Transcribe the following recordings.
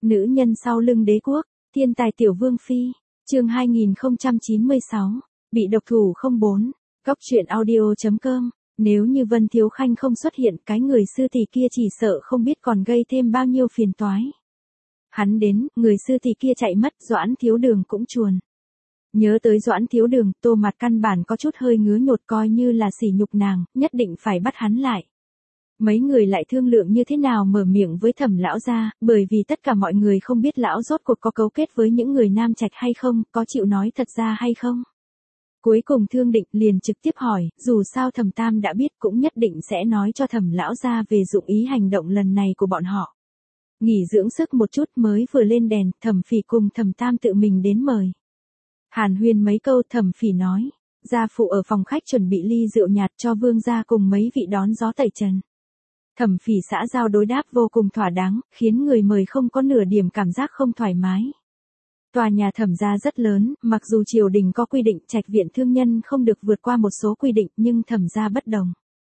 Nữ nhân sau lưng đế quốc, thiên tài tiểu vương phi, chương 2096, bị độc thủ 04, góc truyện audio.com. Nếu như Vân Thiếu Khanh không xuất hiện, cái người sư tỷ kia chỉ sợ không biết còn gây thêm bao nhiêu phiền toái. Hắn đến, người sư tỷ kia chạy mất, Doãn Thiếu Đường cũng chuồn. Nhớ tới Doãn Thiếu Đường, Tô Mạt căn bản có chút hơi ngứa nhột, coi như là sỉ nhục nàng, nhất định phải bắt hắn lại. Mấy người lại thương lượng như thế nào mở miệng với Thẩm lão gia, bởi vì tất cả mọi người không biết lão rốt cuộc có cấu kết với những người Nam Trạch hay không, có chịu nói thật ra hay không. Cuối cùng Thương Định liền trực tiếp hỏi, dù sao Thẩm Tam đã biết cũng nhất định sẽ nói cho Thẩm lão gia về dụng ý hành động lần này của bọn họ. Nghỉ dưỡng sức một chút, mới vừa lên đèn, Thẩm Phỉ cùng Thẩm Tam tự mình đến mời. Hàn huyên mấy câu, Thẩm Phỉ nói, gia phụ ở phòng khách chuẩn bị ly rượu nhạt cho vương gia cùng mấy vị đón gió tẩy trần. Thẩm Phỉ xã giao đối đáp vô cùng thỏa đáng, khiến người mời không có nửa điểm cảm giác không thoải mái. Tòa nhà Thẩm gia rất lớn, mặc dù triều đình có quy định trạch viện thương nhân không được vượt qua một số quy định, nhưng Thẩm gia bất đồng.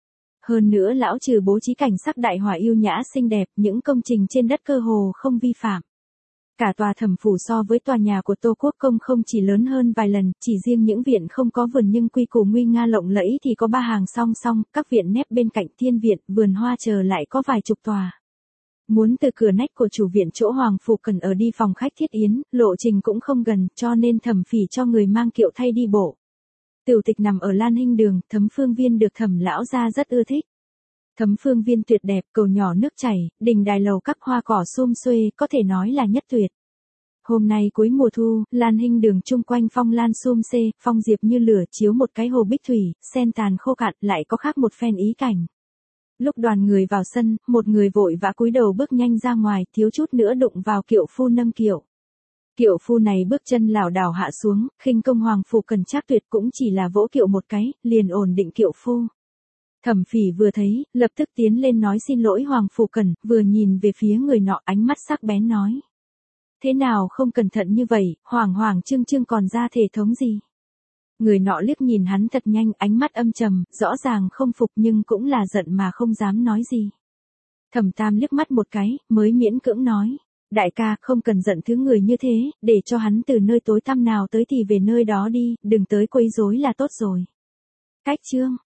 Hơn nữa lão trừ bố trí cảnh sắc đại họa yêu nhã xinh đẹp, những công trình trên đất cơ hồ không vi phạm. Cả tòa Thẩm phủ so với tòa nhà của Tô Quốc Công không chỉ lớn hơn vài lần, chỉ riêng những viện không có vườn nhưng quy củ nguy nga lộng lẫy thì có 3 hàng song song, các viện nép bên cạnh thiên viện, vườn hoa chờ lại có vài chục tòa. Muốn từ cửa nách của chủ viện chỗ Hoàng Phủ Cần ở đi phòng khách Thiết Yến, lộ trình cũng không gần, cho nên Thẩm Phỉ cho người mang kiệu thay đi bộ. Tiểu tịch nằm ở Lan Hinh Đường, Thấm Phương Viên được Thẩm lão gia rất ưa thích. Thấm Phương Viên tuyệt đẹp, cầu nhỏ nước chảy, đình đài lầu các hoa cỏ sum xuê, có thể nói là nhất tuyệt. Hôm nay cuối mùa thu, Lan Hinh Đường chung quanh phong lan sum xê, phong diệp như lửa chiếu một cái hồ bích thủy, sen tàn khô cạn, lại có khác một phen ý cảnh. Lúc đoàn người vào sân, một người vội vã cúi đầu bước nhanh ra ngoài, thiếu chút nữa đụng vào kiệu phu nâng kiệu. Kiệu phu này bước chân lảo đảo hạ xuống, khinh công Hoàng Phủ Cần Trác tuyệt cũng chỉ là vỗ kiệu một cái, liền ổn định kiệu phu. Thẩm Phỉ vừa thấy, lập tức tiến lên nói xin lỗi Hoàng Phủ Cần, vừa nhìn về phía người nọ, ánh mắt sắc bén nói. Thế nào không cẩn thận như vậy, hoảng trương trương còn ra thể thống gì? Người nọ liếc nhìn hắn thật nhanh, ánh mắt âm trầm, rõ ràng không phục nhưng cũng là giận mà không dám nói gì. Thẩm Tam liếc mắt một cái, mới miễn cưỡng nói. Đại ca, không cần giận thứ người như thế, để cho hắn từ nơi tối tăm nào tới thì về nơi đó đi, đừng tới quấy rối là tốt rồi. Cách chương.